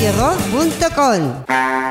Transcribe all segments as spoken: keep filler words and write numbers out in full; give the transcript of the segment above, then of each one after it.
radio rock punto com.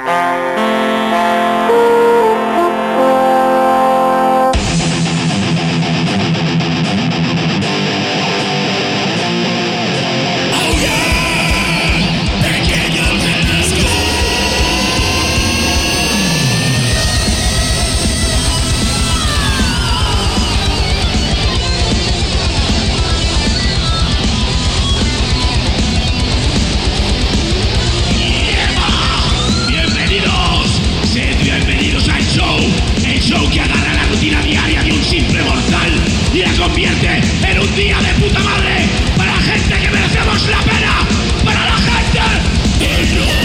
Convierte en un día de puta madre para la gente que merecemos la pena, para la gente del rock.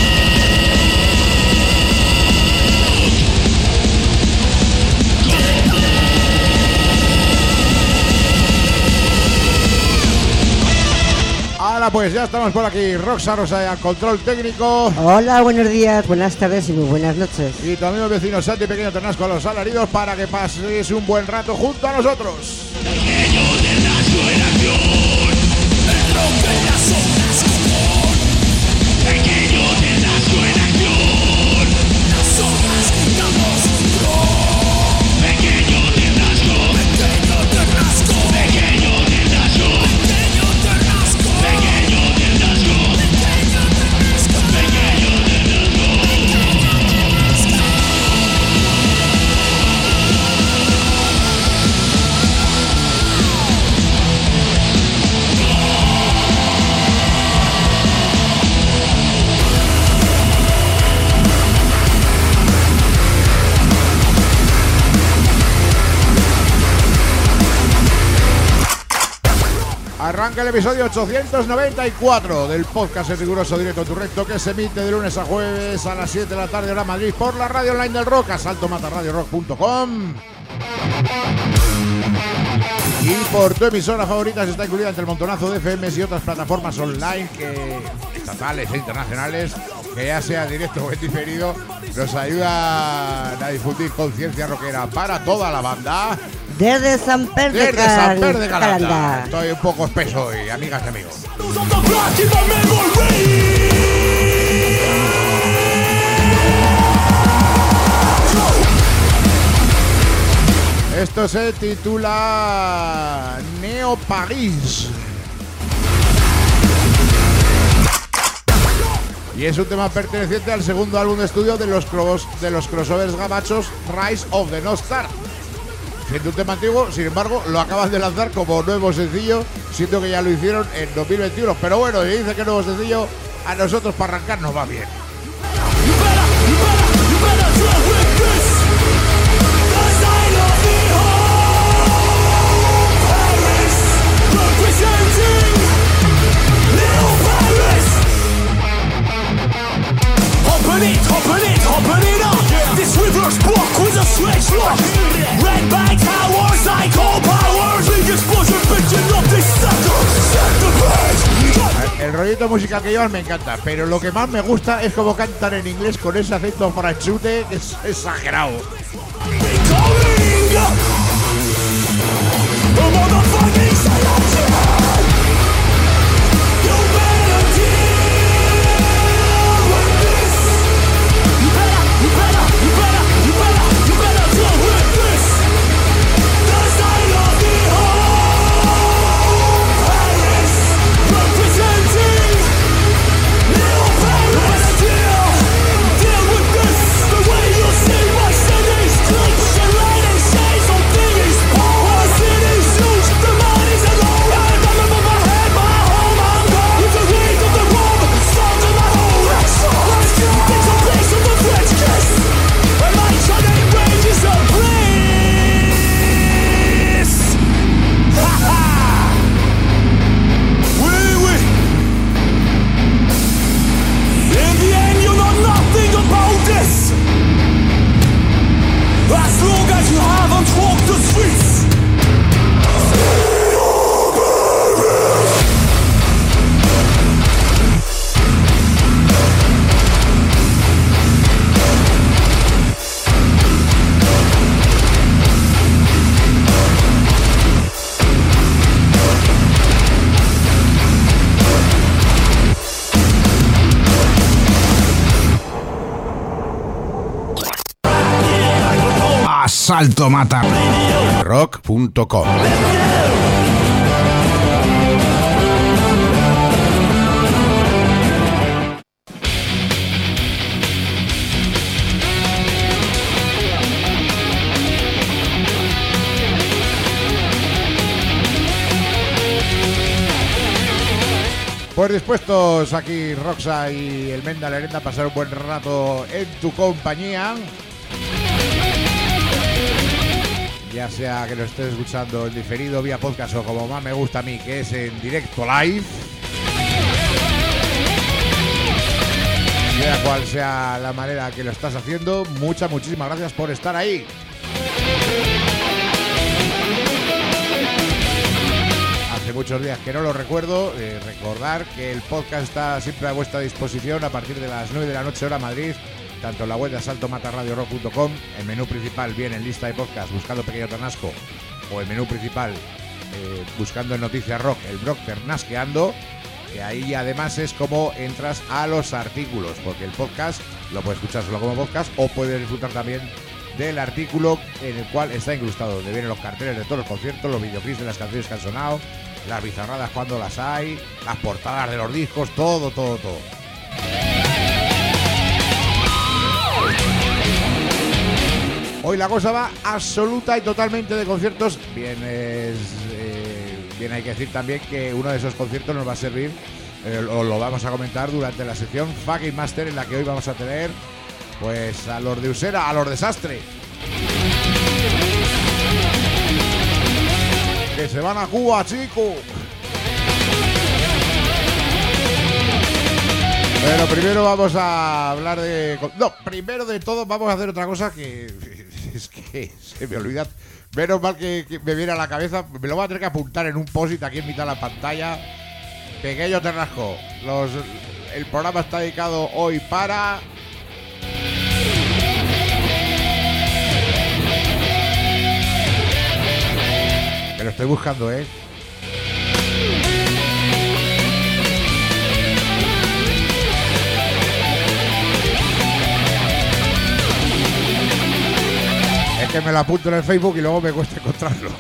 Ahora pues ya estamos por aquí, Roxa Rosa al control técnico. Hola, buenos días, buenas tardes y muy buenas noches. Y tu amigo vecino Santi Pequeño Ternasco a los alaridos para que pases un buen rato junto a nosotros. Pequeño Ternasco en acción, el rock en las ondas común. Pequeño Ternasco en acción, las ondas damos un rock. Pequeño Ternasco, pequeño Ternasco, pequeño Ternasco, pequeño Ternasco, pequeño Ternasco, pequeño Ternasco, pequeño Ternasco. Arranca el episodio ochocientos noventa y cuatro del podcast El Riguroso Directo Tu Recto, que se emite de lunes a jueves a las siete de la tarde hora Madrid por la radio online del rock, asalto mata radio rock punto com. Y por tu emisora favorita está incluida entre el montonazo de F Ms y otras plataformas online que estatales e internacionales, que ya sea directo o en diferido, nos ayudan a difundir conciencia rockera para toda la banda. Desde San Pedro de, Desde San Pedro de Calanda. Calanda. Estoy un poco espeso hoy, amigas y amigos. Esto se titula Neo Paris. Y es un tema perteneciente al segundo álbum de estudio de los, cross, de los crossovers gabachos Rise of the North Star. Siendo un tema antiguo, sin embargo, lo acaban de lanzar como nuevo sencillo, siendo que ya lo hicieron en dos mil veintiuno. Pero bueno, y dice que nuevo sencillo, a nosotros para arrancar nos va bien. Open it, open it, open it up. This reverse block with a switch lock. Red bank towers, like all powers. Big explosion, bitching up this sucker. Set the page. El rollito musical que llevan me encanta, pero lo que más me gusta es cómo cantan en inglés con ese acento franchute que es exagerado. Salto Mata. rock punto com. Pues dispuestos aquí Roxa y el Menda Lerenda a pasar un buen rato en tu compañía. Ya sea que lo estés escuchando en diferido vía podcast o como más me gusta a mí, que es en directo live. Sea cual sea la manera que lo estás haciendo, muchas, muchísimas gracias por estar ahí. Hace muchos días que no lo recuerdo, eh, recordar que el podcast está siempre a vuestra disposición a partir de las nueve de la noche hora Madrid, tanto en la web de salto mata radio rock punto com, el menú principal bien en lista de podcast buscando Pequeño Ternasco, o el menú principal eh, buscando en Noticias Rock el blog Ternasqueando, que ahí además es como entras a los artículos, porque el podcast lo puedes escuchar solo como podcast o puedes disfrutar también del artículo en el cual está incrustado, donde vienen los carteles de todos los conciertos, los videoclips de las canciones que han sonado, las bizarradas cuando las hay, las portadas de los discos, todo, todo, todo. Hoy la cosa va absoluta y totalmente de conciertos. Bien, es, eh, bien hay que decir también que uno de esos conciertos nos va a servir, eh, o lo vamos a comentar durante la sección Fucking Master, en la que hoy vamos a tener pues a los de Usera, a los Desastre, que se van a Cuba, chico. Pero primero vamos a hablar de... No, primero de todo vamos a hacer otra cosa que... Es que se me olvida. Menos mal que, que me viene a la cabeza. Me lo voy a tener que apuntar en un post-it aquí en mitad de la pantalla. Pequeño Ternasco. Los, el programa está dedicado hoy para... Que lo estoy buscando, ¿eh? Es que me lo apunto en el Facebook y luego me cuesta encontrarlo.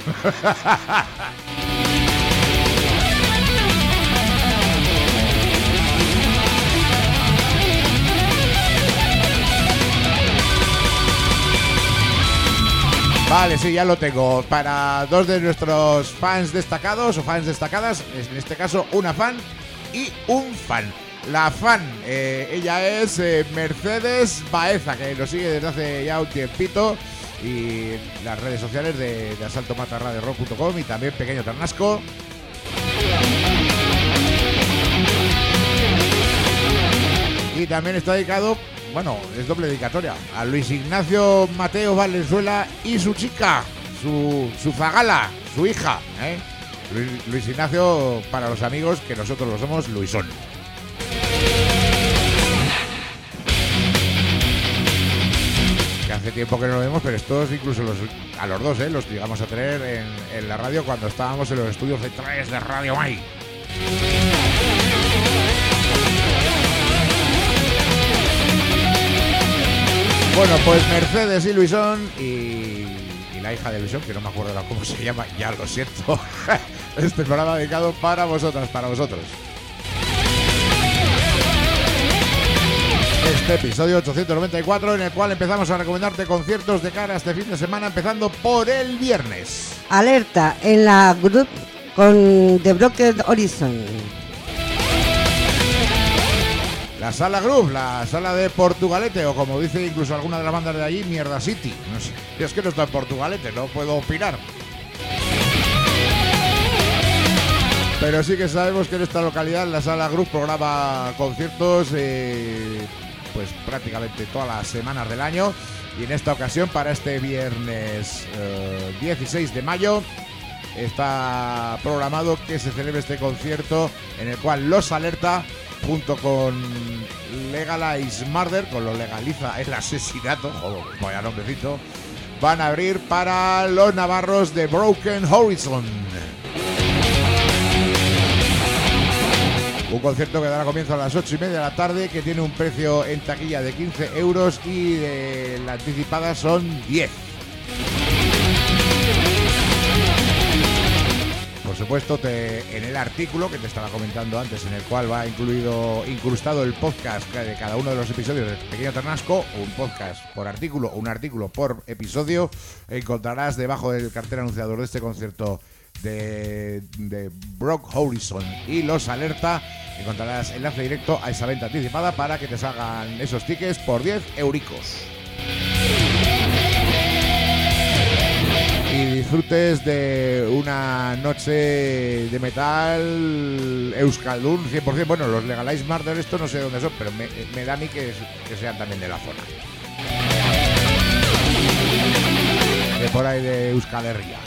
Vale, sí, ya lo tengo. Para dos de nuestros fans destacados o fans destacadas, en este caso una fan y un fan. La fan, eh, ella es eh, Mercedes Baeza, que nos sigue desde hace ya un tiempito, y las redes sociales de, de Salto Mata radio rock punto com y también Pequeño Ternasco. Y también está dedicado, bueno, es doble dedicatoria, a Luis Ignacio Mateo Valenzuela y su chica, su, su zagala, su hija, ¿eh? Luis, Luis Ignacio, para los amigos, que nosotros lo somos, Luisón. Que hace tiempo que no lo vemos, pero estos incluso los, a los dos, ¿eh? Los llegamos a tener en, en la radio cuando estábamos en los estudios centrales de Radio Mai. Bueno, pues Mercedes y Luisón y, y la hija de Luisón, que no me acuerdo cómo se llama, ya lo siento. Este programa dedicado para vosotras, para vosotros. Este episodio ochocientos noventa y cuatro, en el cual empezamos a recomendarte conciertos de cara a este fin de semana, empezando por el viernes. Alerta en la group con The Broken Horizon. La Sala Groove, la sala de Portugalete, o como dice incluso alguna de las bandas de allí, Mierda City. No sé, es que no está en Portugalete, no puedo opinar. Pero sí que sabemos que en esta localidad la Sala Groove programa conciertos eh, pues prácticamente todas las semanas del año. Y en esta ocasión, para este viernes eh, dieciséis de mayo, está programado que se celebre este concierto en el cual Los Alerta, junto con Legalize Murder, con lo legaliza el asesinato, joder, vaya nombrecito, van a abrir para los navarros de Broken Horizon. Un concierto que dará comienzo a las ocho y media de la tarde, que tiene un precio en taquilla de quince euros y de la anticipada son diez. Por supuesto, te, en el artículo que te estaba comentando antes, en el cual va incluido incrustado el podcast de cada uno de los episodios de Pequeño Ternasco, un podcast por artículo, un artículo por episodio, encontrarás debajo del cartel anunciador de este concierto de, de Brock Horizon y Los Alerta, encontrarás enlace directo a esa venta anticipada para que te salgan esos tickets por diez euricos. Y disfrutes de una noche de metal euskaldun cien por ciento. Bueno, los Legalize Murder, esto no sé dónde son, pero me, me da a mí que, que sean también de la zona. De por ahí de Euskal Herria.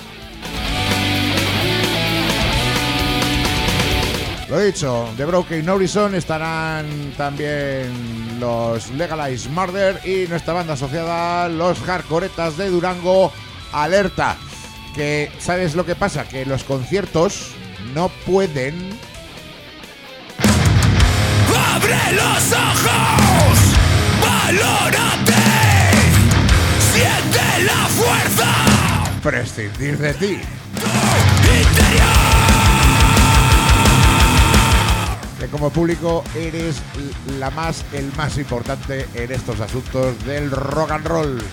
Lo dicho, de Broken Horizon estarán también los Legalize Murder y nuestra banda asociada, los Hardcoretas de Durango, Alerta. Que, ¿sabes lo que pasa? Que los conciertos no pueden... ¡Abre los ojos! ¡Valórate! ¡Siente la fuerza! prescindir de ti. ¡Interior! Que como público eres la más, el más importante en estos asuntos del rock and roll.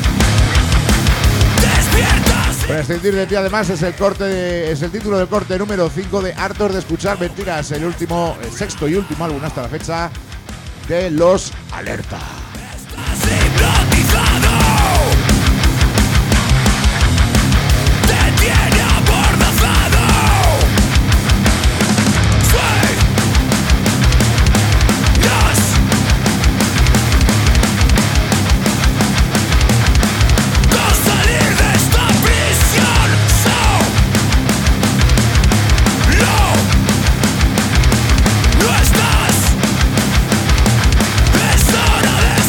Prescindir de ti, además, es el corte de, es el título del corte número cinco de Hartos de Escuchar Mentiras, el último, el sexto y último álbum hasta la fecha de Los Alerta. Estás hipnotizado. Te tiene amordazado. Soy Dios. No salir de esta prisión. So no, no estás. Es hora de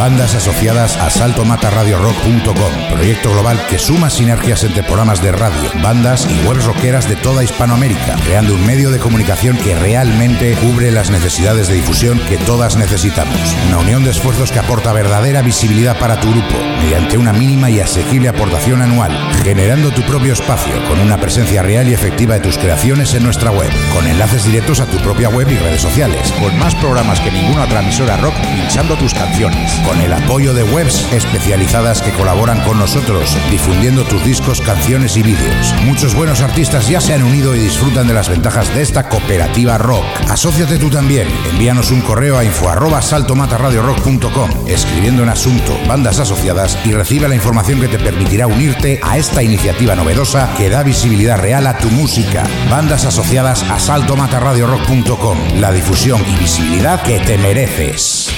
Bandas asociadas a salto mata radio rock punto com, proyecto global que suma sinergias entre programas de radio, bandas y webs rockeras de toda Hispanoamérica, creando un medio de comunicación que realmente cubre las necesidades de difusión que todas necesitamos. Una unión de esfuerzos que aporta verdadera visibilidad para tu grupo, mediante una mínima y asequible aportación anual, generando tu propio espacio con una presencia real y efectiva de tus creaciones en nuestra web, con enlaces directos a tu propia web y redes sociales, con más programas que ninguna otra emisora rock pinchando tus canciones, con el apoyo de webs especializadas que colaboran con nosotros, difundiendo tus discos, canciones y vídeos. Muchos buenos artistas ya se han unido y disfrutan de las ventajas de esta cooperativa rock. Asóciate tú también. Envíanos un correo a info arroba salto mata radio rock punto com, escribiendo en asunto bandas asociadas, y recibe la información que te permitirá unirte a esta iniciativa novedosa que da visibilidad real a tu música. Bandas asociadas a salto mata radio rock punto com, la difusión y visibilidad que te mereces.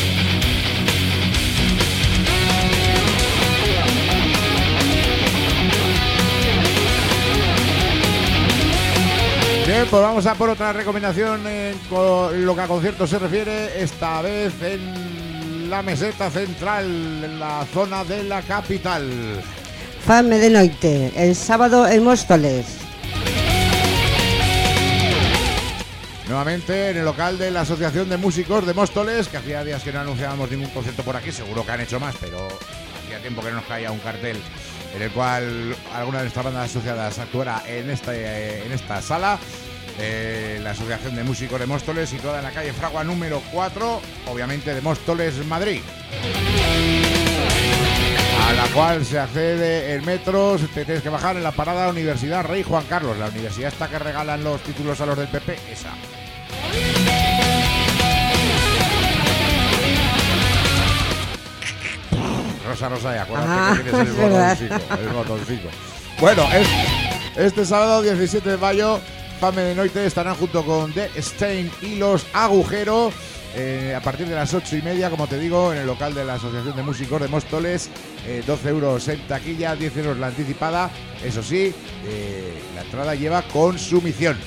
Bien, pues vamos a por otra recomendación en lo que a conciertos se refiere, esta vez en la meseta central, en la zona de la capital. Fame de Noite, el sábado en Móstoles. Nuevamente en el local de la Asociación de Músicos de Móstoles, que hacía días que no anunciábamos ningún concierto por aquí, seguro que han hecho más, pero hacía tiempo que no nos caía un cartel en el cual alguna de nuestras bandas asociadas actuara en, este, en esta sala. Eh, la Asociación de Músicos de Móstoles, situada en la calle Fragua número cuatro, obviamente de Móstoles, Madrid, a la cual se accede en metro. Te tienes que bajar en la parada Universidad Rey Juan Carlos, la universidad esta que regalan los títulos a los del P P, esa. Rosa, Rosa, y acuérdate ah, que tienes el botoncito, el botoncito. Bueno, es, este sábado diecisiete de mayo, Fame de Noite estarán junto con The Stain y Los Agujeros eh, a partir de las ocho y media, como te digo, en el local de la Asociación de Músicos de Móstoles. eh, doce euros en taquilla, diez euros la anticipada. Eso sí, eh, la entrada lleva consumición.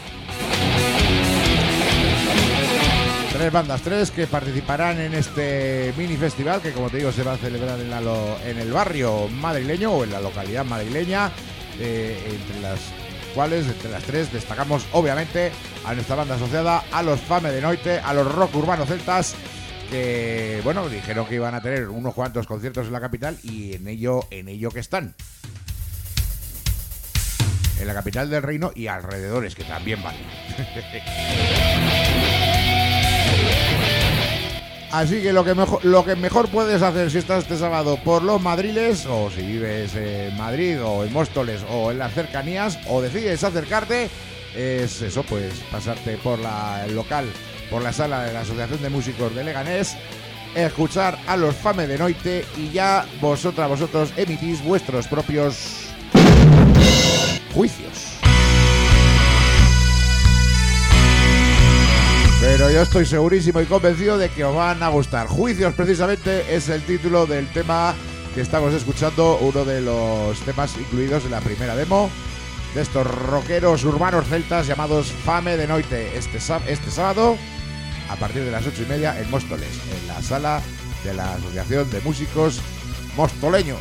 Tres bandas, tres que participarán en este mini festival que, como te digo, se va a celebrar en, la lo, en el barrio madrileño o en la localidad madrileña, eh, entre las cuales, entre las tres, destacamos obviamente a nuestra banda asociada, a los Fame de Noite, a los Rock Urbano Celtas, que, bueno, dijeron que iban a tener unos cuantos conciertos en la capital y en ello, en ello que están. En la capital del reino y alrededores, que también van. Así que lo que mejor lo que mejor puedes hacer si estás este sábado por los Madriles, o si vives en Madrid o en Móstoles o en las cercanías, o decides acercarte, es eso, pues pasarte por la, el local, por la sala de la Asociación de Músicos de Leganés, escuchar a los Fame de Noite, y ya vosotras, vosotros emitís vuestros propios juicios. Pero yo estoy segurísimo y convencido de que os van a gustar. Juicios, precisamente, es el título del tema que estamos escuchando, uno de los temas incluidos en la primera demo de estos rockeros urbanos celtas llamados Fame de Noite, este, este sábado a partir de las ocho y media en Móstoles, en la sala de la Asociación de Músicos Mostoleños.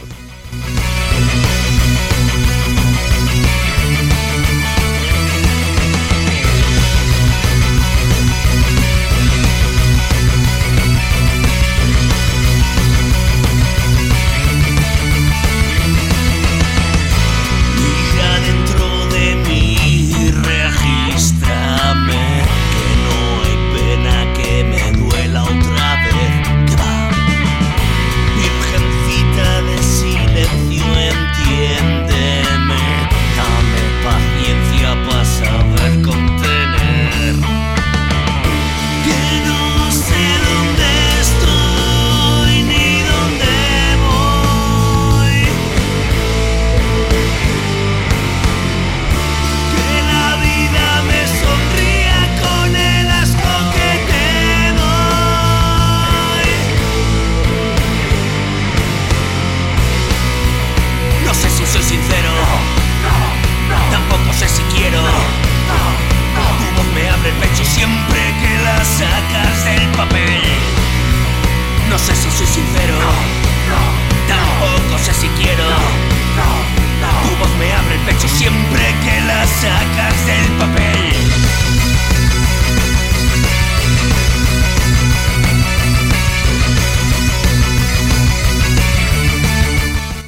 Virgencita de silencio.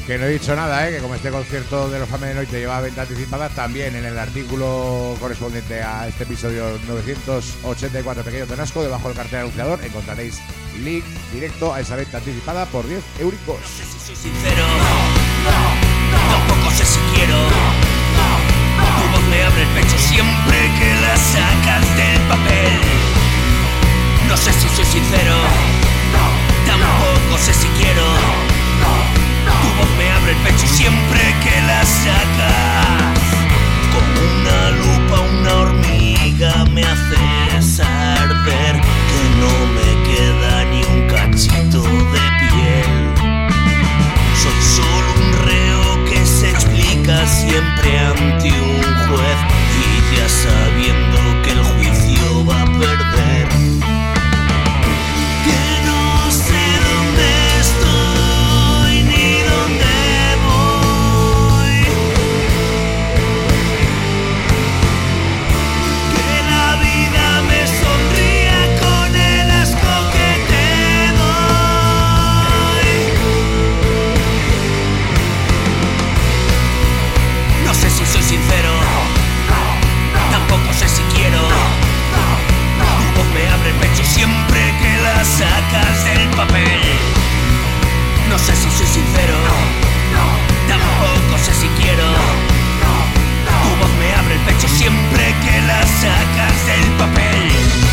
Que no he dicho nada, ¿eh? Que como este concierto de los Fame de Noite lleva venta anticipada, también en el artículo correspondiente a este episodio novecientos ochenta y cuatro Pequeño Tonasco, debajo del cartel anunciador, encontraréis link directo a esa venta anticipada por diez euricos. No sé si soy sincero, tampoco sé si quiero. Tu voz me abre el pecho siempre que la sacas del papel. No sé si soy sincero, tampoco sé si quiero. Tu voz me abre el pecho siempre que la sacas. Con una lupa, una hormiga me haces arder, que no me queda ni un cachito de piel. Soy solo un reo que se explica siempre ante un juez, y ya sabiendo que el juicio va a perder. Que no sé dónde estoy ni dónde voy. Que la vida me sonría con el asco que te doy. No sé si soy sincero, tampoco sé si quiero. Tu voz me abre el pecho siempre que la sacas del papel. No sé si soy sincero, tampoco sé si quiero. Tu voz me abre el pecho siempre que la sacas del papel.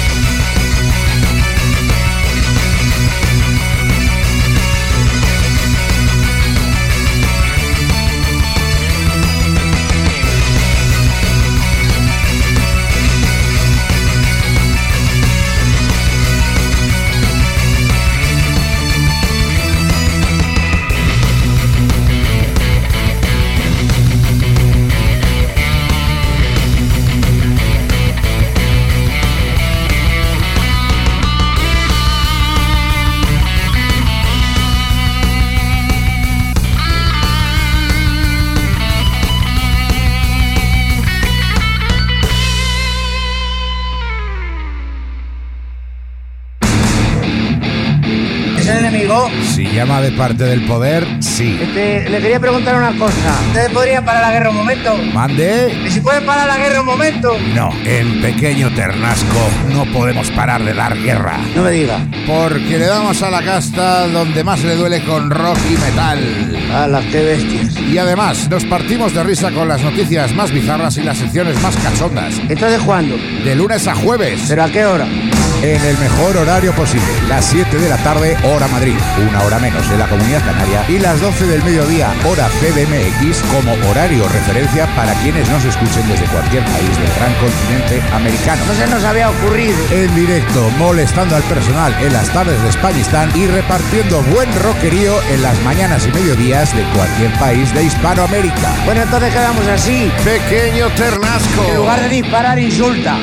Si llama de parte del poder, sí. Este, le quería preguntar una cosa. ¿Ustedes podrían parar la guerra un momento? ¿Mande? ¿Y si pueden parar la guerra un momento? No, en Pequeño Ternasco no podemos parar de dar guerra. No me diga. Porque le damos a la casta donde más le duele con rock y metal. ¡Hala, qué bestias! Y además, nos partimos de risa con las noticias más bizarras y las secciones más cachondas. ¿Entonces cuándo? De lunes a jueves. ¿Pero a qué hora? En el mejor horario posible, las siete de la tarde, hora Madrid, una hora menos en la Comunidad Canaria, y las doce del mediodía, hora C D M X, como horario referencia para quienes nos escuchen desde cualquier país del gran continente americano. No se nos había ocurrido. En directo, molestando al personal en las tardes de Españistán y repartiendo buen rockerío en las mañanas y mediodías de cualquier país de Hispanoamérica. Bueno, entonces quedamos así. Pequeño Ternasco. En lugar de disparar, insulta.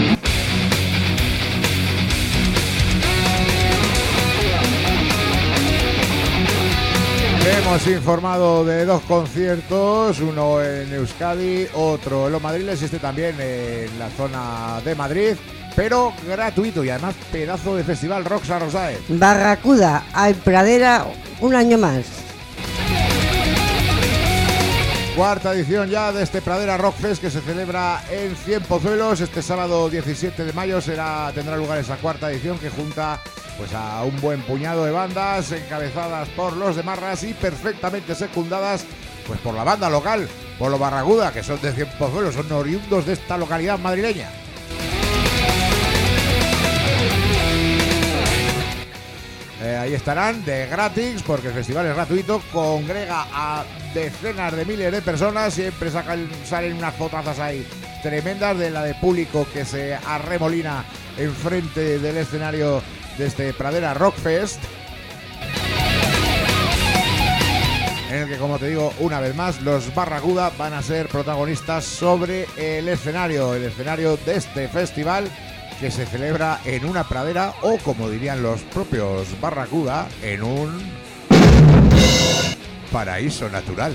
Hemos informado de dos conciertos, uno en Euskadi, otro en los Madriles, este también en la zona de Madrid, pero gratuito y además pedazo de festival Roxa Rosae. Barracuda, al Pradera, un año más. Cuarta edición ya de este Pradera Rock Fest que se celebra en Cienpozuelos. Este sábado diecisiete de mayo será, tendrá lugar esa cuarta edición que junta pues a un buen puñado de bandas encabezadas por los de Marras y perfectamente secundadas pues por la banda local, por los Barracuda, que son de Cienpozuelos, son oriundos de esta localidad madrileña. Eh, ahí estarán de gratis, porque el festival es gratuito, congrega a decenas de miles de personas, siempre sacan, salen unas fotazas ahí tremendas de la de público que se arremolina enfrente del escenario de este Pradera Rock Fest, en el que, como te digo, una vez más, los Barracuda van a ser protagonistas sobre el escenario, el escenario de este festival, que se celebra en una pradera o, como dirían los propios Barracuda, en un paraíso natural.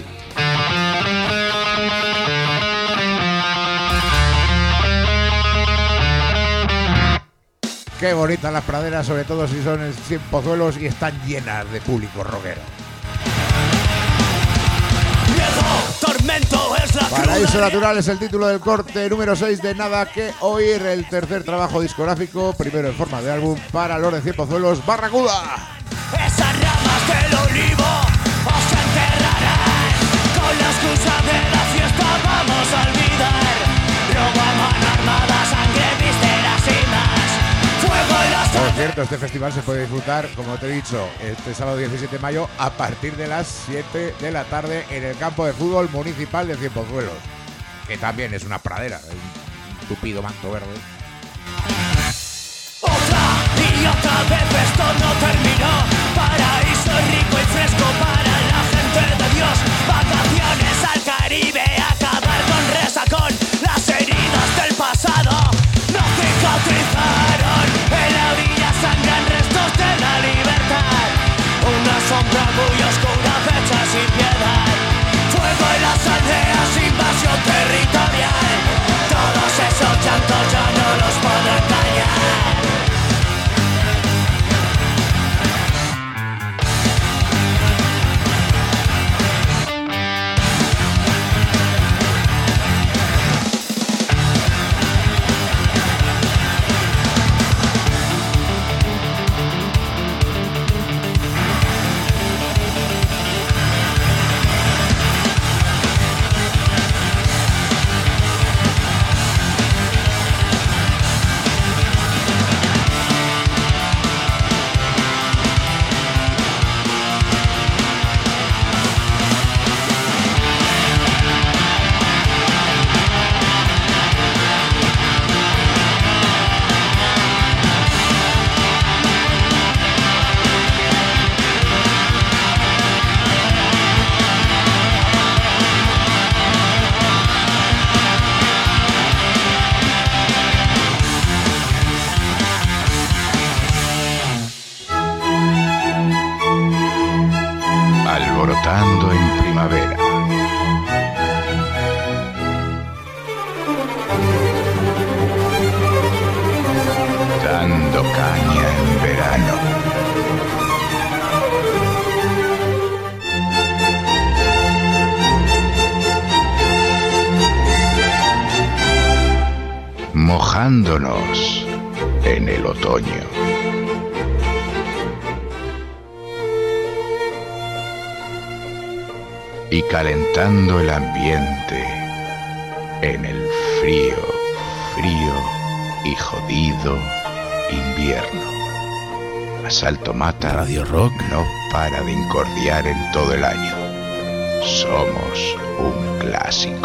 Qué bonitas las praderas, sobre todo si son en Cienpozuelos y están llenas de público rockero. Paraíso Natural es el título del corte número seis de Nada que Oír, el tercer trabajo discográfico, primero en forma de álbum para los de Cienpozuelos, Barracuda. Esas ramas del olivo os enterrarán, con la excusa de la fiesta vamos a olvidar. Robo a mano armada, sangre, vísceras y más. Fuego en las... Por cierto, este festival se puede disfrutar, como te he dicho, este sábado diecisiete de mayo a partir de las siete de la tarde en el campo de fútbol municipal de Cienpozuelos, que también es una pradera, un tupido manto verde. Otra y otra vez esto no terminó. Paraíso rico y fresco para la gente de Dios. Vacaciones al Caribe, acabar con resacón. Las heridas del pasado no cicatrizaron. En la orilla sangran restos de la libertad. Una sombra muy oscura fecha sin piedad. Fuego en las aldeas, invasión territorial. Todos esos llantos ya no los puedo callar. Alborotando en primavera. Dando caña en verano. Mojándonos en el otoño. Y calentando el ambiente en el frío, frío y jodido invierno. Asalto Mata Radio Rock no para de incordiar en todo el año. Somos un clásico.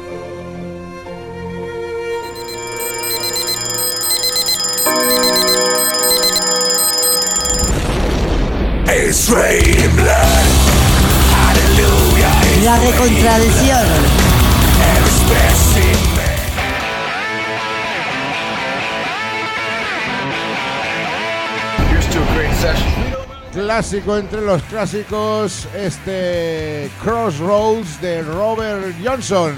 It's raining blood. La recontradicción. Clásico entre los clásicos, este Crossroads de Robert Johnson.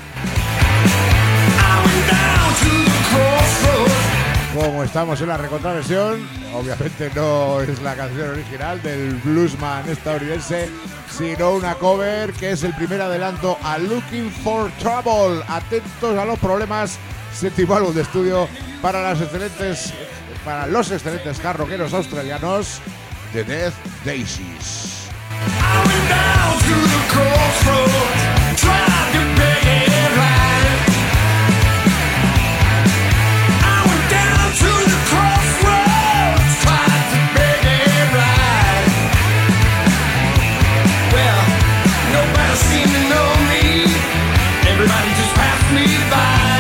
Como estamos en la recontraversión, obviamente no es la canción original del bluesman estadounidense, sino una cover que es el primer adelanto a Looking for Trouble. Atentos a los problemas, séptimo álbum de estudio para las excelentes, para los excelentes carroqueros australianos The Death Daisies. Everybody just passed me by.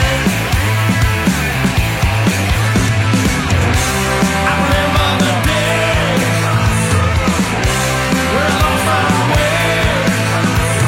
I remember the day when I lost my way.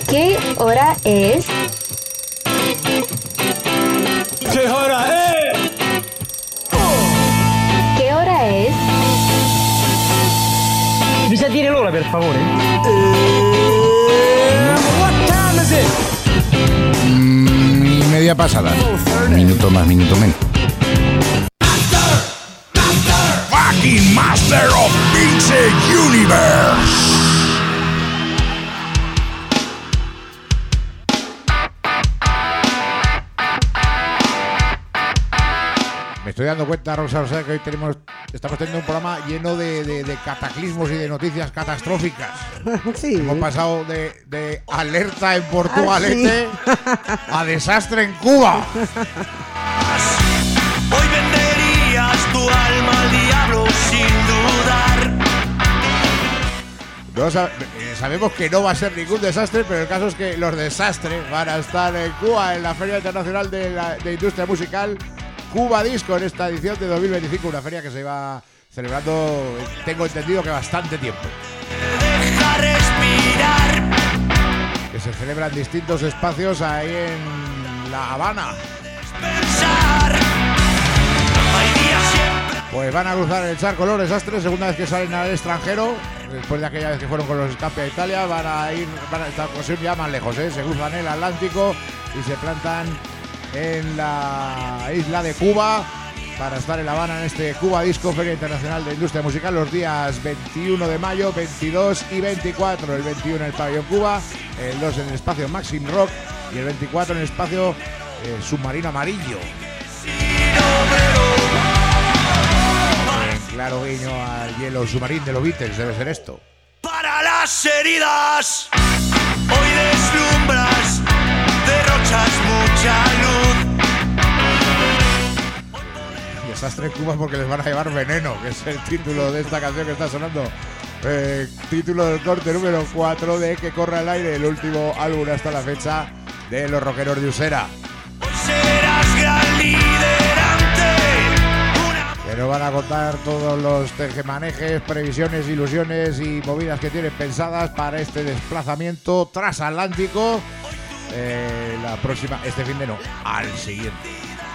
¿Qué hora es? ¿Qué hora es? ¿Qué hora es? Mi sa dire l'ora, per favore? What time is it? Mm, y media pasada. Minuto más, minuto menos. Fucking Master of Pixel Universe. Me estoy dando cuenta, Rosa, Rosa, que hoy tenemos, estamos teniendo un programa lleno de, de, de cataclismos y de noticias catastróficas. Sí. Hemos pasado de, de alerta en Portugalete Ah, a desastre en Cuba. Hoy venderías tu alma al diablo sin dudar. No, sab- eh, sabemos que no va a ser ningún desastre, pero el caso es que los desastres van a estar en Cuba, en la Feria Internacional de, la, de Industria Musical Cuba Disco, en esta edición de dos mil veinticinco, una feria que se va celebrando, tengo entendido que bastante tiempo. Deja respirar. Que se celebra en distintos espacios ahí en La Habana. Pensar. Hay días siempre. Pues van a cruzar el charco los desastres, segunda vez que salen al extranjero, después de aquella vez que fueron con los escape a Italia, van a ir, van a esta ocasión ya más lejos, ¿eh? Se cruzan el Atlántico y se plantan en la isla de Cuba para estar en La Habana en este Cuba Disco, Feria Internacional de Industria Musical, los días veintiuno de mayo, veintidós y veinticuatro. El veintiuno en el Pabellón Cuba, el dos en el espacio Maxim Rock y el veinticuatro en el espacio eh, Submarino Amarillo. En claro guiño al Yellow Submarine de los Beatles, debe ser esto. Para las heridas, hoy deslumbras, derrochas mucha luz. Desastre en Cuba porque les van a llevar veneno, que es el título de esta canción que está sonando. Eh, título del corte número cuatro de Que corra el aire, el último álbum hasta la fecha de los rockeros de Usera. Hoy serás gran liderante. Una Que nos van a contar todos los tejemanejes, previsiones, ilusiones y movidas que tienen pensadas para este desplazamiento transatlántico. Eh, la próxima, este fin de no, al siguiente.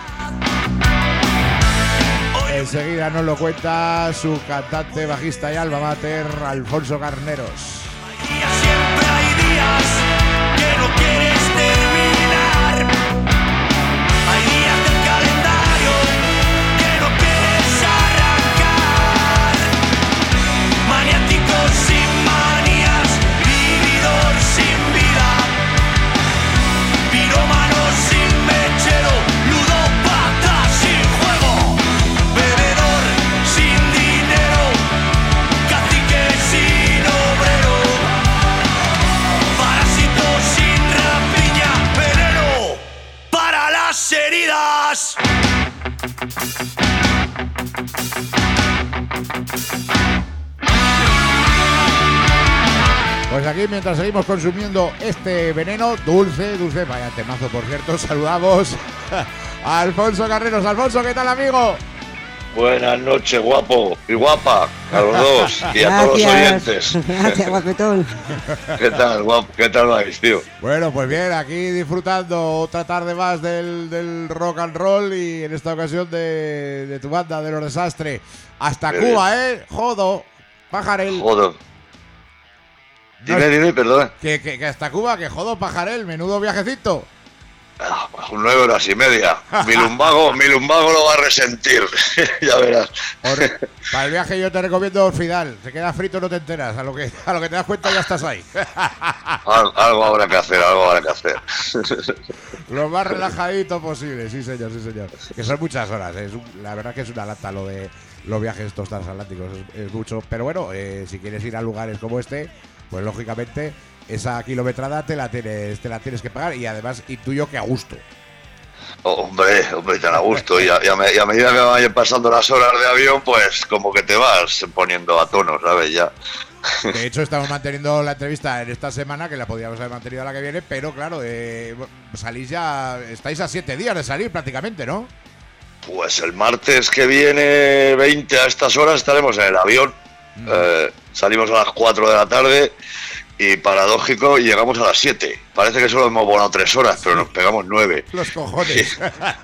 Enseguida nos lo cuenta su cantante, bajista y alma mater, Alfonso Carneros. días, siempre hay días que no quieres terminar. Hay días del calendario que no quieres arrancar. Maniático sin manías, vividor sin vida, pirómano sin mechero, ludópata sin juego, bebedor sin dinero, cacique sin obrero, parásito sin rapiña, veneno para las heridas. Pues aquí, mientras seguimos consumiendo este veneno, dulce, dulce, vaya temazo, por cierto, saludamos a Alfonso Carreros. Alfonso, ¿qué tal, amigo? Buenas noches, guapo y guapa, a los dos y a todos los oyentes. Gracias, guapetón. ¿Qué tal, guapo? ¿Qué tal vais, tío? Bueno, pues bien, aquí disfrutando otra tarde más del, del rock and roll y en esta ocasión de, de tu banda, de los Desastres. Hasta Qué Cuba, ¿eh? Jodo, Pajarel. Joder. Dime, No, dime, perdón. Que, que, que hasta Cuba, que jodo, Pajarel, menudo viajecito. Ah, pues nueve horas y media. Mi lumbago, mi lumbago lo va a resentir. Ya verás. Por- para el viaje yo te recomiendo Orfidal. Se queda frito, no te enteras. A lo que, a lo que te das cuenta ya estás ahí. Al- algo habrá que hacer, algo habrá que hacer. Lo más relajadito posible, sí señor, sí señor. Que son muchas horas, ¿eh? Es un- la verdad que es una lata lo de los viajes estos transatlánticos, es, es mucho. Pero bueno, eh, si quieres ir a lugares como este, pues lógicamente esa kilometrada te la tienes, te la tienes que pagar y además intuyo que a gusto. Oh, hombre, hombre, tan a gusto. Y a, y a me- y a medida que vayan pasando las horas de avión, pues como que te vas poniendo a tono, ¿sabes? Ya. De hecho, estamos manteniendo la entrevista en esta semana, que la podríamos haber mantenido la que viene, pero claro, eh, salís ya, estáis a siete días de salir prácticamente, ¿no? Pues el martes que viene, veinte a estas horas, estaremos en el avión. Eh, salimos a las cuatro de la tarde y paradójico, llegamos a las siete. Parece que solo hemos volado tres horas, pero nos pegamos nueve. Los cojones.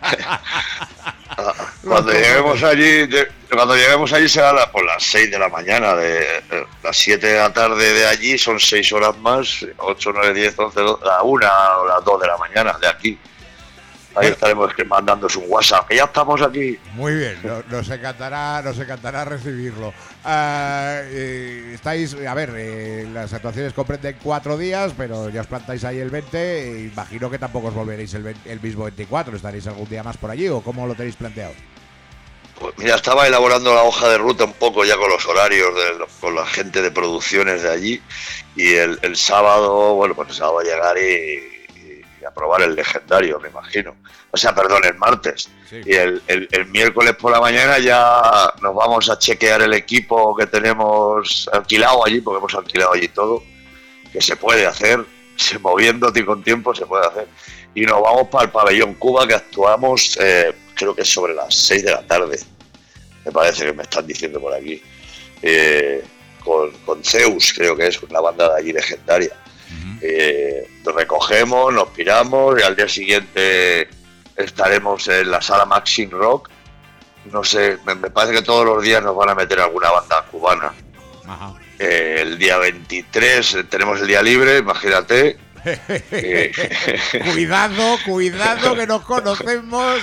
Cuando lleguemos allí, cuando lleguemos allí será por las seis de la mañana, de, de las siete de la tarde de allí son seis horas más, ocho, nueve, diez, once, doce, la una o las dos de la mañana de aquí. Ahí estaremos mandándoos un WhatsApp, que ya estamos aquí. Muy bien, no, nos encantará, nos encantará recibirlo. Uh, eh, estáis, a ver, eh, las actuaciones comprenden cuatro días, pero ya os plantáis ahí el veinte. E imagino que tampoco os volveréis el, veinte, el mismo veinticuatro. ¿Estaréis algún día más por allí o cómo lo tenéis planteado? Pues mira, estaba elaborando la hoja de ruta un poco ya con los horarios, de, con la gente de producciones de allí. Y el, el sábado, bueno, pues el sábado llegar y... a probar el legendario, me imagino. O sea, perdón, el martes. Sí. Y el, el, el miércoles por la mañana ya nos vamos a chequear el equipo que tenemos alquilado allí, porque hemos alquilado allí todo, que se puede hacer, se moviéndote con tiempo se puede hacer. Y nos vamos para el pabellón Cuba, que actuamos, eh, creo que es sobre las seis de la tarde, me parece que me están diciendo por aquí, eh, con, con Zeus, creo que es una banda de allí legendaria. Eh, nos recogemos, nos piramos y al día siguiente estaremos en la sala Maxim Rock. No sé, me, me parece que todos los días nos van a meter alguna banda cubana. Ajá. Eh, el día veintitrés eh, tenemos el día libre, imagínate. eh, cuidado, cuidado que nos conocemos.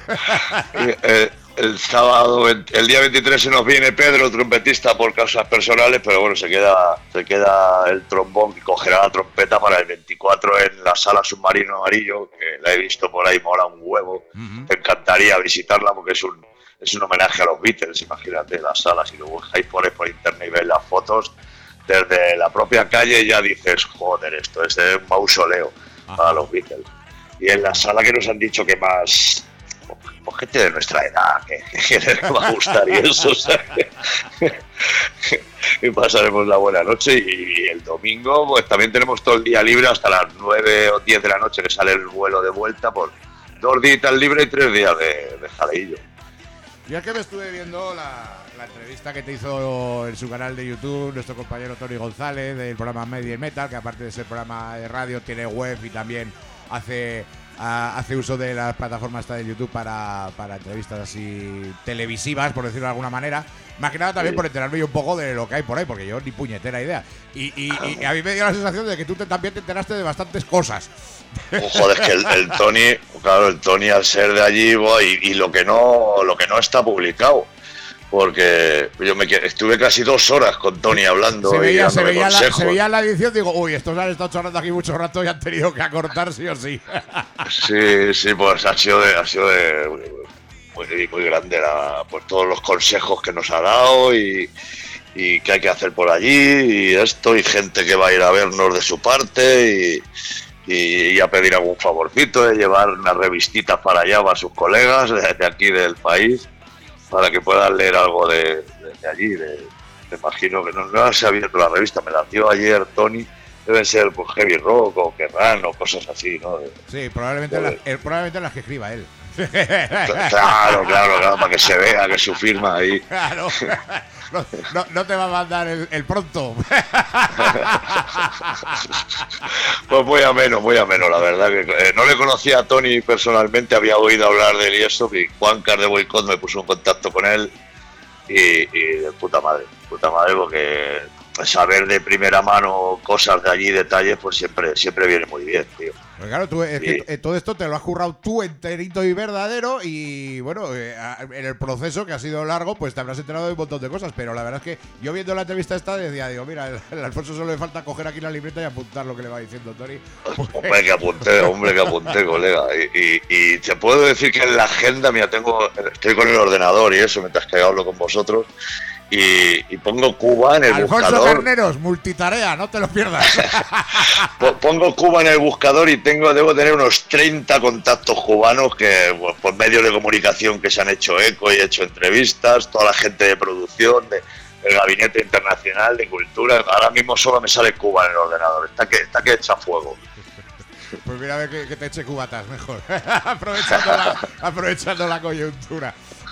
eh, El sábado, el día veintitrés se nos viene Pedro, trompetista por causas personales, pero bueno, se queda se queda el trombón, que cogerá la trompeta para el veinticuatro en la sala Submarino Amarillo, que la he visto por ahí, mola un huevo. Uh-huh. Te encantaría visitarla porque es un es un homenaje a los Beatles, imagínate, la sala, si lo buscáis por, por internet y veis las fotos, desde la propia calle ya dices, joder, esto es un mausoleo uh-huh. para los Beatles. Y en la sala que nos han dicho que más... pues gente de nuestra edad que, que les va a gustar y eso, o sea, y pasaremos la buena noche y, y el domingo pues también tenemos todo el día libre hasta las nueve o diez de la noche que sale el vuelo de vuelta, por dos días libres y tres días de, de jaleillo. Ya que me estuve viendo la, la entrevista que te hizo en su canal de YouTube nuestro compañero Tony González del programa Media Metal, que aparte de ser programa de radio tiene web y también hace a, hace uso de las plataformas de YouTube para, para entrevistas así televisivas, por decirlo de alguna manera. Más que nada también sí. por enterarme yo un poco de lo que hay por ahí, porque yo ni puñetera idea. Y, y, y a mí me dio la sensación de que tú te, también te enteraste de bastantes cosas. Oh, joder, es que el, el Tony, claro, el Tony al ser de allí, boy, y, y lo que no, lo que no está publicado. Porque yo me estuve casi dos horas con Tony hablando. Se veía, y se veía, la, se veía la edición, digo, uy, estos han estado charlando aquí mucho rato y han tenido que acortar sí o sí. Sí, sí, pues ha sido de, ha sido de muy, muy grande la, pues todos los consejos que nos ha dado y, y qué hay que hacer por allí y esto, y gente que va a ir a vernos de su parte y, y, y a pedir algún favorcito de llevar unas revistitas para allá para sus colegas de, de aquí del país, para que puedan leer algo de, de, de allí. De, me imagino que no, no se ha abierto la revista, me la dio ayer Tony. Deben ser pues, Heavy Rock o Kerrang o cosas así, ¿no? De, sí, probablemente, de, las, eh, probablemente las que escriba él. Claro, claro, claro, para que se vea que su firma ahí. Claro. No, no, no te va a mandar el, el pronto. Pues muy ameno, muy ameno, la verdad. que eh, No le conocía a Tony personalmente, había oído hablar de él y eso, y Juan Car de Boicot me puso en contacto con él y, y de puta madre, puta madre, porque saber de primera mano cosas de allí, detalles, pues siempre, siempre viene muy bien, tío. Pues claro, tú, es que sí. todo esto te lo has currado tú enterito y verdadero y bueno, eh, en el proceso que ha sido largo, pues te habrás enterado de un montón de cosas, pero la verdad es que yo viendo la entrevista esta decía, digo, mira, el, el Alfonso solo le falta coger aquí la libreta y apuntar lo que le va diciendo Tony. Hombre, que apunté, hombre, que apunté, colega. Y, y, y te puedo decir que en la agenda, mira, tengo, estoy con el ordenador y eso, mientras que hablo con vosotros. Y, y pongo Cuba en el Alfonso buscador. Alfonso Carneros, multitarea, no te lo pierdas. Pongo Cuba en el buscador y tengo, debo tener unos treinta contactos cubanos que, pues, por medios de comunicación que se han hecho eco y hecho entrevistas, toda la gente de producción, de, del Gabinete Internacional de Cultura. Ahora mismo solo me sale Cuba en el ordenador, está que, está que echa fuego. Pues mira a ver que, que te eche cubatas mejor, aprovechando, la, aprovechando la coyuntura.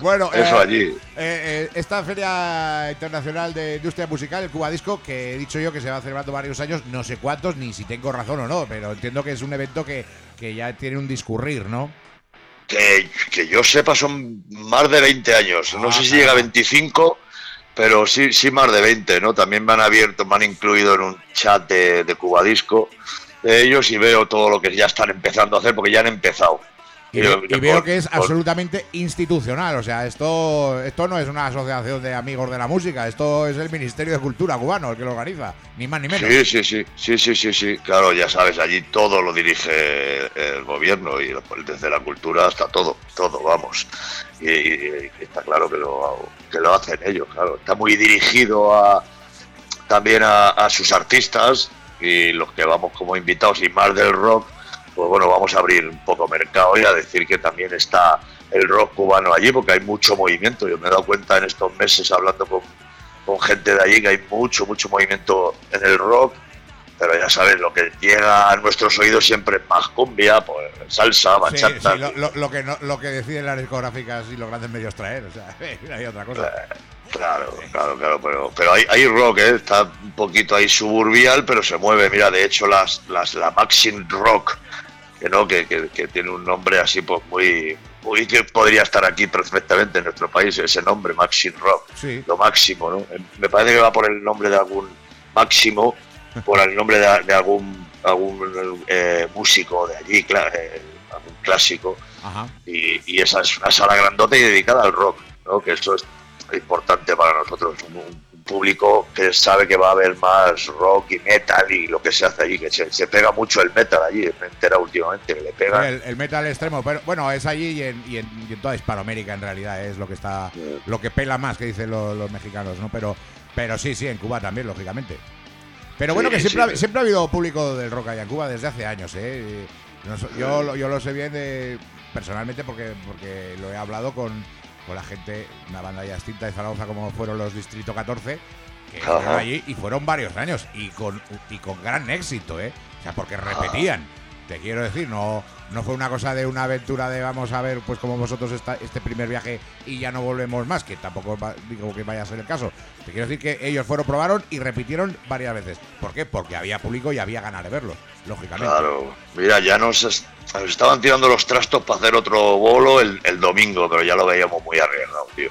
Bueno, eso eh, allí. Eh, eh, esta Feria Internacional de Industria Musical, el Cuba Disco, que he dicho yo que se va celebrando varios años, no sé cuántos, ni si tengo razón o no, pero entiendo que es un evento que, que ya tiene un discurrir, ¿no? Que, que yo sepa son más de veinte años, no Ah, sé si claro. llega a veinticinco, pero sí sí más de veinte, ¿no? También me han abierto, me han incluido en un chat de, de Cuba Disco de ellos y veo todo lo que ya están empezando a hacer, porque ya han empezado. Y, ve- y veo con- que es con- absolutamente institucional, o sea, esto esto no es una asociación de amigos de la música, esto es el Ministerio de Cultura cubano el que lo organiza, ni más ni menos. Sí, sí, sí, sí, sí, sí, sí, claro, ya sabes, allí todo lo dirige el gobierno y desde la cultura hasta todo, todo, vamos. Y, y está claro que lo, que lo hacen ellos, claro. Está muy dirigido a también a, a sus artistas y los que vamos como invitados y más del rock, pues bueno, vamos a abrir un poco mercado y a decir que también está el rock cubano allí, porque hay mucho movimiento. Yo me he dado cuenta en estos meses hablando con, con gente de allí que hay mucho, mucho movimiento en el rock, pero ya sabes, lo que llega a nuestros oídos siempre es más cumbia, pues salsa, Sí, bachata. sí, lo, lo- lo que no, lo que deciden las discográficas y los grandes medios traer, o sea, no hay otra cosa. Claro, claro, claro, pero, pero hay, hay rock, ¿eh? Está un poquito ahí suburbial, pero se mueve. Mira, de hecho, las, las la Maxim Rock, que no, que, que, que tiene un nombre así, pues muy, muy que podría estar aquí perfectamente en nuestro país, ese nombre, Maxim Rock, Sí. lo máximo, ¿no? Me parece que va por el nombre de algún máximo, por el nombre de, de algún algún eh, músico de allí, cla- eh, algún clásico. Ajá. Y, y esa es una sala grandota y dedicada al rock, ¿no? Que eso es importante para nosotros, un, un público que sabe que va a haber más rock y metal y lo que se hace allí, que se, se pega mucho el metal allí, me he enterado últimamente que le pega. El, el metal extremo, pero bueno, es allí y en, y en, y en toda Hispanoamérica en realidad es lo que está, lo que pela más, que dicen los, los mexicanos, ¿no? Pero, pero sí, sí, en Cuba también, lógicamente. Pero bueno, Sí, que siempre, sí. ha, siempre ha habido público del rock allá en Cuba desde hace años, ¿eh? Y no so- yo, lo- yo lo sé bien de, personalmente porque, porque lo he hablado con, con la gente, una banda ya extinta de Zaragoza como fueron los Distrito catorce, que Ajá. fueron allí y fueron varios años y con, y con gran éxito, ¿eh? O sea, porque repetían. Te quiero decir, no, no fue una cosa de una aventura de vamos a ver, pues como vosotros esta, este primer viaje y ya no volvemos más, que tampoco va- digo que vaya a ser el caso. Te quiero decir que ellos fueron, probaron y repitieron varias veces. ¿Por qué? Porque había público y había ganas de verlos, lógicamente. Claro, mira, ya nos, es- nos estaban tirando los trastos para hacer otro bolo el, el domingo, pero ya lo veíamos muy arriesgado, tío.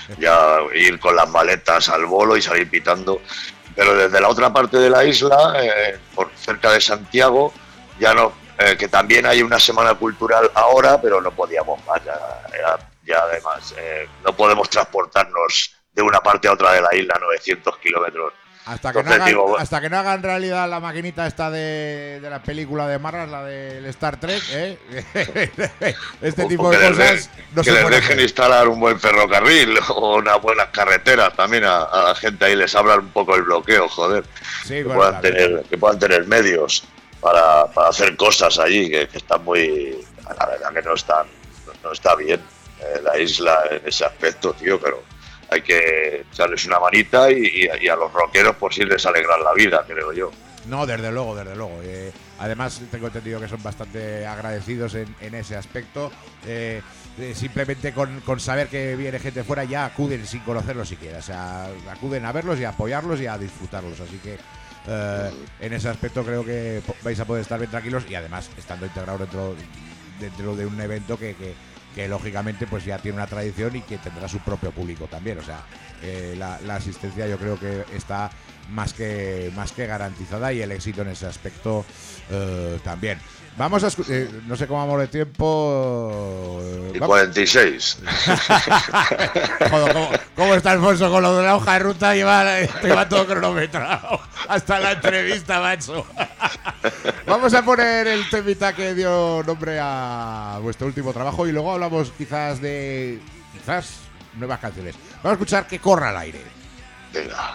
Ya ir con las maletas al bolo y salir pitando. Pero desde la otra parte de la isla, eh, por cerca de Santiago, ya no, eh, que también hay una semana cultural ahora, pero no podíamos más. Ya, ya- ya además, eh, no podemos transportarnos de una parte a otra de la isla novecientos kilómetros. Hasta que, no Entonces hagan, digo, hasta que no hagan realidad la maquinita esta de, de la película de Marras, la del Star Trek, ¿eh? Este o- tipo o de que les cosas de- no que se les pueden dejen hacer. instalar un buen ferrocarril o unas buenas carreteras también a, a la gente ahí, les abran un poco el bloqueo, joder. Sí, que, bueno, puedan también. tener, que puedan tener medios para, para hacer cosas allí, que, que están muy... La verdad que no están, no está bien eh, la isla en ese aspecto, tío, pero hay que echarles una manita y, y- y a los rockeros por si les alegrar la vida, creo yo. No, desde luego, desde luego. Eh, además, tengo entendido que son bastante agradecidos en, en ese aspecto. Eh, eh, simplemente con, con saber que viene gente fuera ya acuden sin conocerlos siquiera. O sea, acuden a verlos y a apoyarlos y a disfrutarlos. Así que eh, en ese aspecto creo que po- vais a poder estar bien tranquilos y además estando integrados dentro, dentro de un evento que, que, que lógicamente pues ya tiene una tradición y que tendrá su propio público también. O sea, eh, la, la asistencia yo creo que está más que más que garantizada y el éxito en ese aspecto eh, también. Vamos a escu- eh, no sé cómo vamos de tiempo. eh, Y vamos- cuarenta y seis. Joder, ¿cómo, cómo está Alfonso con lo de la hoja de ruta? Lleva, lleva todo cronometrado. Hasta la entrevista, macho. Vamos a poner el temita que dio nombre a vuestro último trabajo y luego hablamos quizás de quizás nuevas canciones. Vamos a escuchar Que corra al aire. Venga.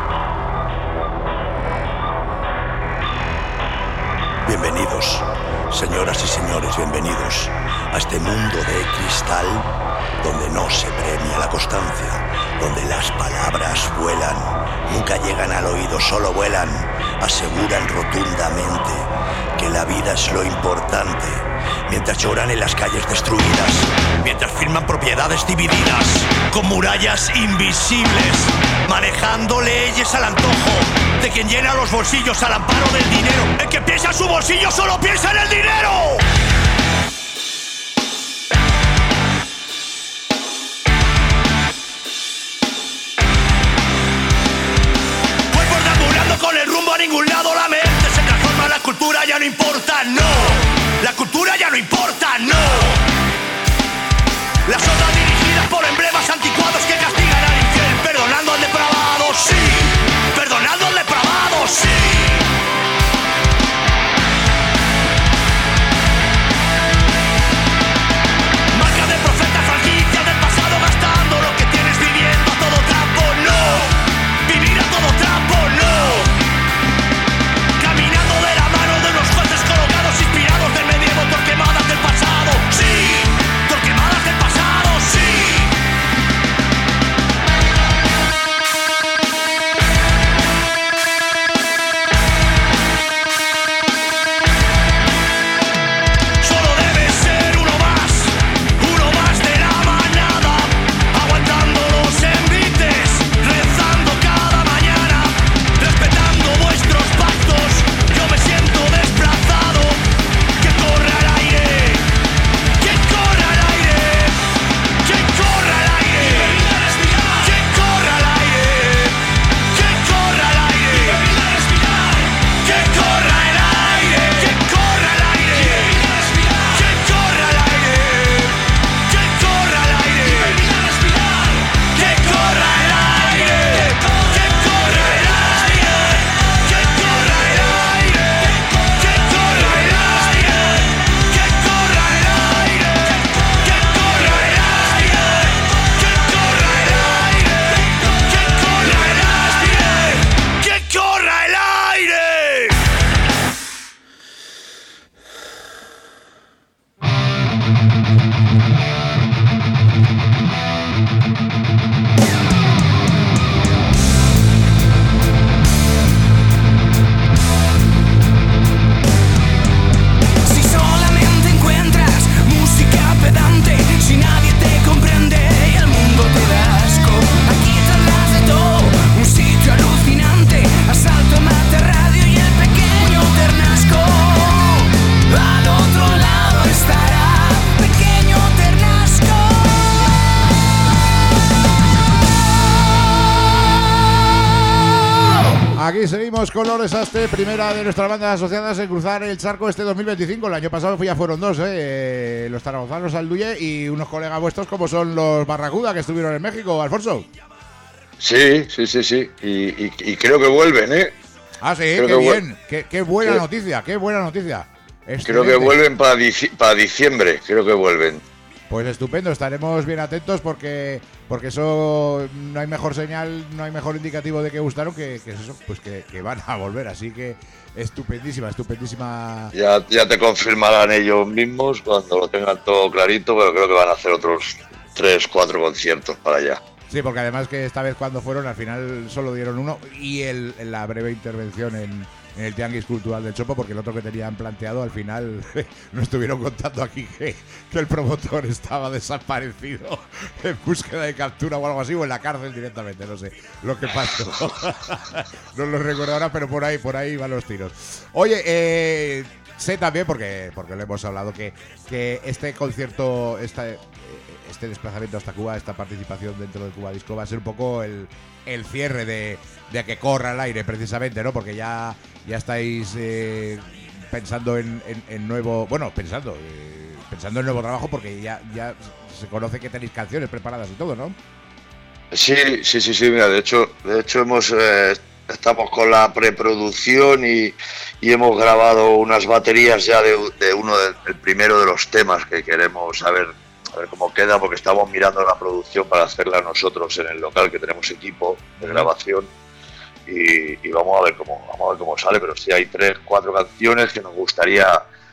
Bienvenidos Señoras y señores, bienvenidos a este mundo de cristal donde no se premia la constancia, donde las palabras vuelan, nunca llegan al oído, solo vuelan. Aseguran rotundamente que la vida es lo importante, mientras lloran en las calles destruidas, mientras firman propiedades divididas, con murallas invisibles, manejando leyes al antojo de quien llena los bolsillos al amparo del dinero. El que piensa en su bolsillo solo piensa en el dinero. Cuerpos deambulando con el rumbo a ningún lado, la mente se transforma, la cultura ya no importa, no. La cultura ya no importa, no. Las ondas dirigidas por emblemas anticuados que castigan al infiel, perdonando al depravado, sí. Perdonando al depravado, sí. Marca de profetas, franquicias del pasado, gastando lo que tienes, viviendo a todo trapo, no. Vivir a todo trapo, no. Caminando de la mano de unos jueces colocados, inspirados del medievo, torquemadas del pasado, sí. Torquemadas del pasado, sí. Solo debe ser uno más, uno más de la manada, aguantando los envites, rezando cada mañana, respetando vuestros pactos. Yo me siento desplazado, que corra el aire, que corra el aire, que corra el aire, que corra el aire, que corra el aire, que corra el aire, que corra el aire, que corra el aire, que corra el aire, que corra el aire, que corra el aire, que corra el aire, que corra el aire, que corra el aire, que corra el aire, que corra el aire, que corra el aire, que corra el aire. Si solamente encuentras música pedante, si nadie te comprende y el mundo te da asco, aquí tendrás de todo, un sitio alucinante, Asalto Mata Radio y el pequeño Ternasco. Al otro lado estará Pequeño Ternasco. Aquí seguimos con Lores Aste, primera de nuestras bandas asociadas en cruzar el charco este dos mil veinticinco. El año pasado ya fueron dos, ¿eh? Los zaragozanos Alduye y unos colegas vuestros como son los Barracuda, que estuvieron en México. Alfonso. Sí, sí, sí, sí. Y, y, y creo que vuelven, ¿eh? Ah, sí, Creo qué que bien. Qué, qué buena Creo- noticia, qué buena noticia. Creo Excelente. que vuelven para dici- para diciembre, creo que vuelven. Pues estupendo, estaremos bien atentos porque porque eso no hay mejor señal, no hay mejor indicativo de que gustaron que, que eso, pues que, que van a volver. Así que estupendísima, estupendísima. Ya, ya te confirmarán ellos mismos cuando lo tengan todo clarito, pero creo que van a hacer otros tres, cuatro conciertos para allá. Sí, porque además que esta vez cuando fueron al final solo dieron uno y el, la breve intervención en, en el Tianguis Cultural del Chopo, porque el otro que tenían planteado al final no estuvieron contando aquí que, que el promotor estaba desaparecido en búsqueda de captura o algo así, o en la cárcel directamente, no sé lo que pasó. No lo recuerdo ahora, pero por ahí, por ahí van los tiros. Oye, eh, sé también, porque, porque lo hemos hablado, que, que este concierto, esta, este desplazamiento hasta Cuba, esta participación dentro de Cuba Disco va a ser un poco el, el cierre de, de que corra el aire, precisamente, ¿no? Porque ya, ya estáis eh, pensando en, en, en nuevo, bueno, pensando, eh, pensando en nuevo trabajo, porque ya, ya se conoce que tenéis canciones preparadas y todo, ¿no? Sí, sí, sí, sí, mira, de hecho, de hecho hemos eh, estamos con la preproducción y, y hemos grabado unas baterías ya de, de uno del el primero de los temas que queremos saber a ver cómo queda, porque estamos mirando la producción para hacerla nosotros en el local, que tenemos equipo de grabación, y, y vamos a ver cómo vamos a ver cómo sale, pero sí hay tres, cuatro canciones que nos gustaría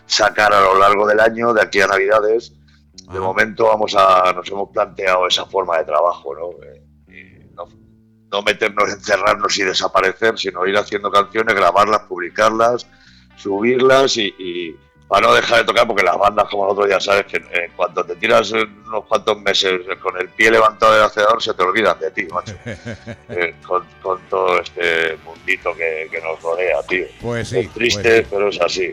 sacar a lo largo del año, de aquí a Navidades. De Ah. momento vamos a, nos hemos planteado esa forma de trabajo, ¿no? Eh, y no, no meternos, encerrarnos y desaparecer, sino ir haciendo canciones, grabarlas, publicarlas, subirlas y, y para no dejar de tocar, porque las bandas, como nosotros, ya sabes que eh, cuando te tiras unos cuantos meses con el pie levantado del acelerador, se te olvidan de ti, macho. Eh, con, con todo este mundito que, que nos rodea, tío. Pues sí, Es triste, pues sí. pero es así.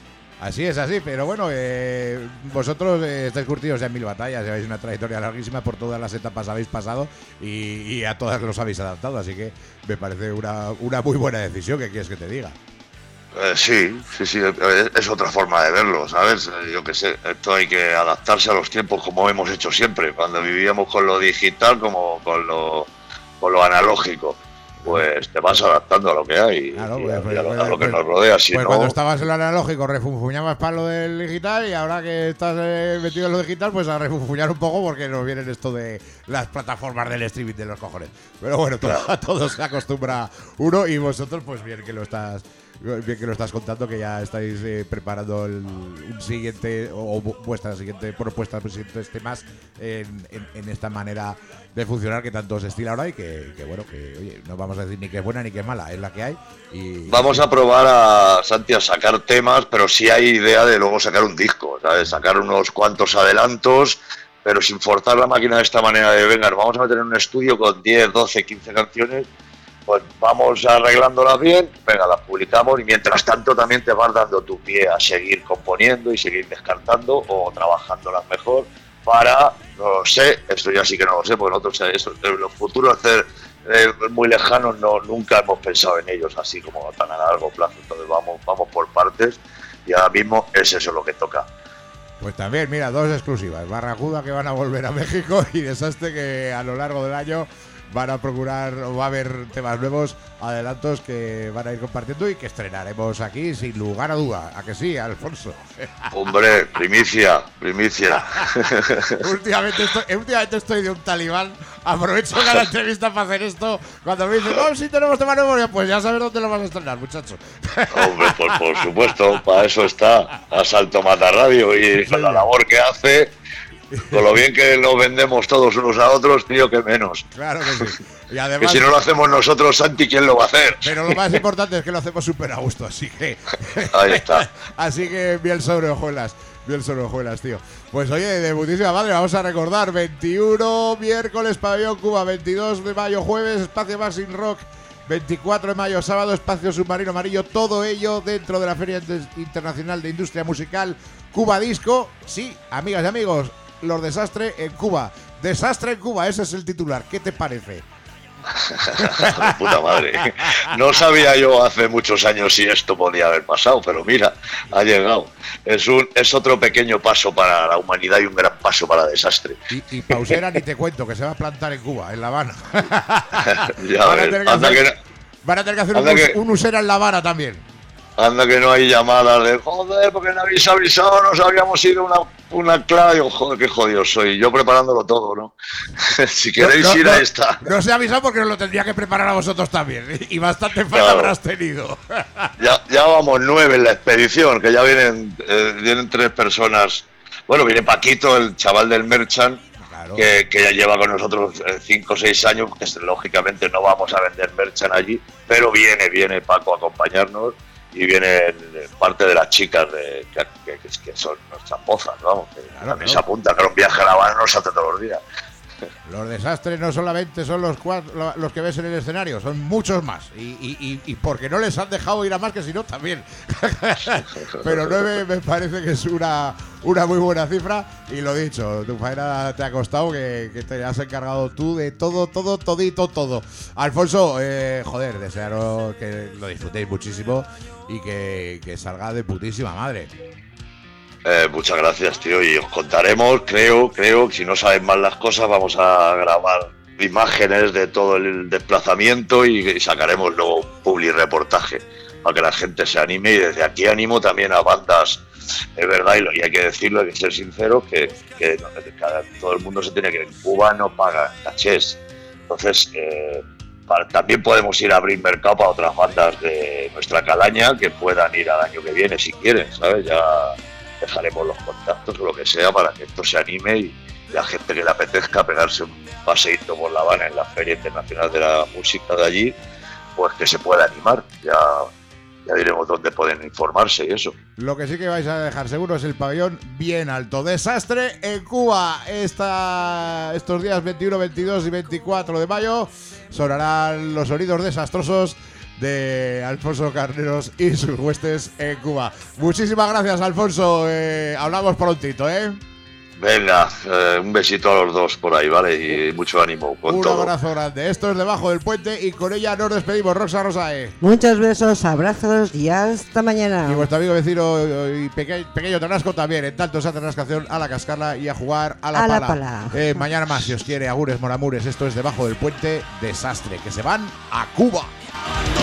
Así es, así, pero bueno, eh, vosotros eh, estáis curtidos ya en mil batallas, lleváis una trayectoria larguísima, por todas las etapas habéis pasado y, y a todas los habéis adaptado, así que me parece una, una muy buena decisión, ¿qué quieres que te diga? Eh, sí, sí, sí, es, es otra forma de verlo, ¿sabes? Eh, Yo qué sé, esto hay que adaptarse a los tiempos como hemos hecho siempre, cuando vivíamos con lo digital como con lo, con lo analógico. Pues te vas adaptando a lo que hay Claro, y pues, a, pues, y a lo, a pues, lo que pues, nos rodea. Si Pues no, cuando estabas en lo analógico refunfuñabas para lo del digital y ahora que estás eh, metido en lo digital, pues a refunfuñar un poco porque nos vienen esto de las plataformas del streaming de los cojones. Pero bueno, todo, a todo se acostumbra uno y vosotros pues bien que lo estás bien que lo estás contando, que ya estáis eh, preparando el, un siguiente o, o vuestra siguiente propuesta, pues, siguientes temas en, en, en esta manera de funcionar que tanto se estila ahora y que, que bueno, que oye, no vamos a decir ni que es buena ni que es mala, es la que hay. Y vamos a probar a Santi a sacar temas, pero sí hay idea de luego sacar un disco, ¿sabes? Sacar unos cuantos adelantos, pero sin forzar la máquina de esta manera de, venga, nos vamos a meter en un estudio con diez, doce, quince canciones, pues vamos arreglándolas bien, venga, las publicamos y mientras tanto también te vas dando tu pie a seguir componiendo y seguir descartando o trabajándolas mejor para, no lo sé, esto ya sí que no lo sé, porque nosotros eso, en los futuros hacer, eh, muy lejanos no, nunca hemos pensado en ellos así como tan a largo plazo, entonces vamos, vamos por partes y ahora mismo es eso lo que toca. Pues también, mira, dos exclusivas. Barracuda que van a volver a México y Desastre que a lo largo del año van a procurar, o va a haber temas nuevos, adelantos que van a ir compartiendo y que estrenaremos aquí sin lugar a duda. ¿A que sí, Alfonso? Hombre, primicia, primicia. últimamente, estoy, últimamente estoy de un talibán. Aprovecho cada entrevista para hacer esto. Cuando me dicen, no, si tenemos temas nuevos, pues ya sabes dónde lo vas a estrenar, muchacho. Hombre, pues por supuesto, para eso está Asalto Mata Radio y con la labor que hace, con lo bien que nos vendemos todos unos a otros, tío, que menos. Claro que sí. Y Que además, si no lo hacemos nosotros, Santi, ¿quién lo va a hacer? pero lo más importante es que lo hacemos súper a gusto, así que. Ahí está. Así que bien sobre hojuelas, bien sobre hojuelas, tío. Pues oye, de putísima madre, vamos a recordar: veintiuno miércoles, Pabellón Cuba, veintidós de mayo jueves, Espacio Maxim Rock, veinticuatro de mayo sábado, Espacio Submarino Amarillo, todo ello dentro de la Feria Internacional de Industria Musical Cuba Disco. Sí, amigas y amigos, los Desastre en Cuba. Desastre en Cuba, ese es el titular. ¿Qué te parece? De puta madre. No sabía yo hace muchos años si esto podía haber pasado, pero mira, ha llegado. Es un es otro pequeño paso para la humanidad y un gran paso para Desastre. Y, y Pausera ni te cuento, que se va a plantar en Cuba, en La Habana. Ya van, a ves, tener que anda hacer, que no- van a tener que hacer un, anda us- que- un Usera en La Habana también. Anda que no hay llamadas de joder, porque no habéis avisado, nos habíamos ido una, una clave. Digo, joder, qué jodido soy. Yo preparándolo todo, ¿no? Si queréis no, ir no, a esta. No se ha avisado porque os lo tendría que preparar a vosotros también. Y bastante falta Claro. habrás tenido. Ya, ya vamos nueve en la expedición, que ya vienen, eh, vienen tres personas. Bueno, viene Paquito, el chaval del Merchant, Claro. que, que ya lleva con nosotros eh, cinco o seis años, que lógicamente no vamos a vender Merchant allí, pero viene, viene Paco a acompañarnos. Y vienen parte de las chicas de, que, que, que son nuestras mozas, vamos, que Claro, también claro. se apuntan, que un viaje a La Habana no se hace todos los días. Los Desastres no solamente son los cuatro, los que ves en el escenario, son muchos más. Y, y, y, y porque no les han dejado ir a más, que si no, también. Pero nueve me parece que es una, una muy buena cifra. Y lo dicho, tu faena te ha costado, que, que te has encargado tú de todo, todo, todito, todo. Alfonso, eh, joder, desearos que lo disfrutéis muchísimo y que, que salga de putísima madre. Eh, muchas gracias, tío, y os contaremos, creo, creo, que si no saben más las cosas, vamos a grabar imágenes de todo el desplazamiento y, y sacaremos luego un publi reportaje para que la gente se anime. Y desde aquí animo también a bandas, es verdad, y, lo, y hay que decirlo, hay que ser sinceros, que, que cada, todo el mundo se tiene que ir. Cuba no paga cachés, entonces eh, para, también podemos ir a abrir mercado para otras bandas de nuestra calaña que puedan ir al año que viene si quieren, ¿sabes? Ya dejaremos los contactos o lo que sea para que esto se anime y la gente que le apetezca pegarse un paseíto por La Habana en la Feria Internacional de la Música de allí, pues que se pueda animar. Ya, ya diremos dónde pueden informarse y eso. Lo que sí que vais a dejar seguro es el pabellón bien alto. Desastre en Cuba. Esta, estos días veintiuno, veintidós y veinticuatro de mayo sonarán los sonidos desastrosos de Alfonso Carneros y sus huestes en Cuba. Muchísimas gracias, Alfonso. Eh, hablamos prontito, ¿eh? Venga, eh, un besito a los dos por ahí, ¿vale? Y mucho ánimo con un todo. Un abrazo grande. Esto es Debajo del Puente y con ella nos despedimos. Roxa Rosae. Muchos besos, abrazos y hasta mañana. Y vuestro amigo vecino y peque, pequeño Tarasco también. En tanto esa Tarascación a la cascarla y a jugar a la a pala. La pala. Eh, mañana más, si os quiere. Agures, moramures. Esto es Debajo del Puente. Desastre. Que se van a Cuba.